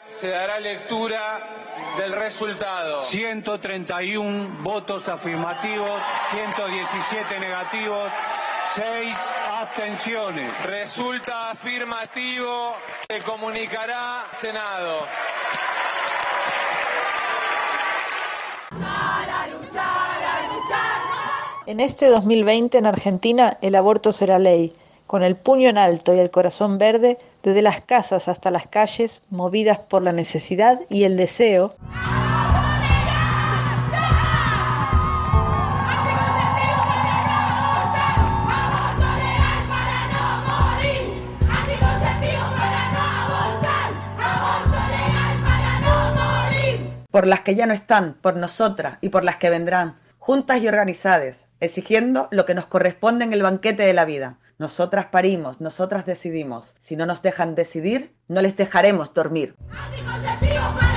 Se dará lectura del resultado. 131 votos afirmativos, 117 negativos, 6 abstenciones. Resulta afirmativo, se comunicará al Senado. En este 2020 en Argentina el aborto será ley, con el puño en alto y el corazón verde, desde las casas hasta las calles, movidas por la necesidad y el deseo. Por las que ya no están, por nosotras y por las que vendrán, juntas y organizadas, exigiendo lo que nos corresponde en el banquete de la vida. Nosotras parimos, nosotras decidimos. Si no nos dejan decidir, no les dejaremos dormir. ¡Anticonceptivo!